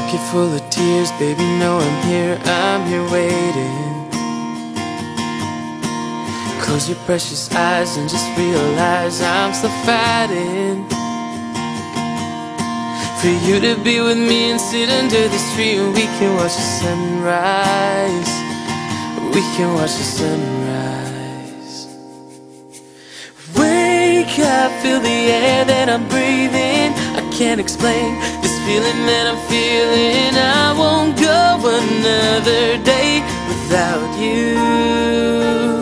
pocket full of tears, baby, know I'm here waiting. Close your precious eyes and just realize I'm still fighting for you to be with me and sit under this tree and we can watch the sunrise. We can watch the sunrise. Wake up, feel the air that I'm breathing. I can't explain this feeling that I'm feeling. I won't go another day without you.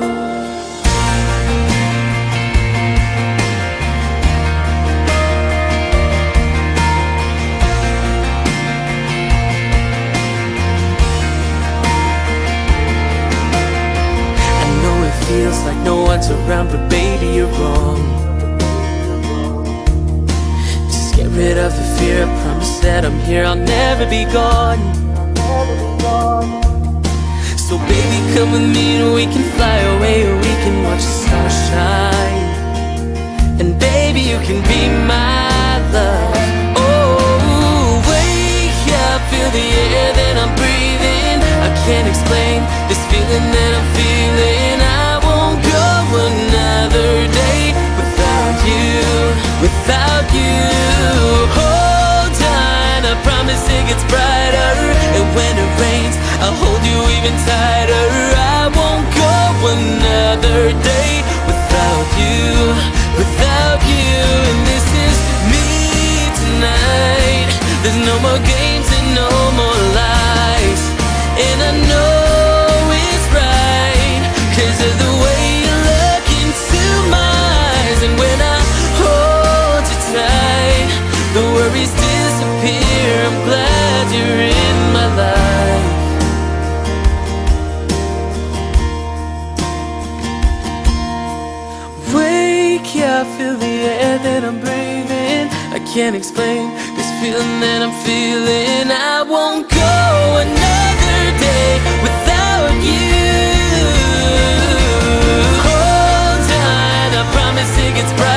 Feels like no one's around, but baby, you're wrong. Just get rid of the fear, I promise that I'm here, I'll never be gone. So baby, come with me and we can fly away, or we can watch the stars shine. And baby, you can be my love. Oh, wake up, feel the air that I'm breathing. I can't explain this feeling that I'm feeling. Another day without you, without you. Hold on, I promise it gets brighter. And when it rains, I'll hold you even tighter. I won't go another day without you, without you. And this is me tonight. There's no more games and no more lies. And I know it's right, 'cause of the way and when I hold you tight, the worries disappear. I'm glad you're in my life. Wake up, feel the air that I'm breathing. I can't explain this feeling that I'm feeling. I won't go another day without you. Hold on, I promise it gets brighter.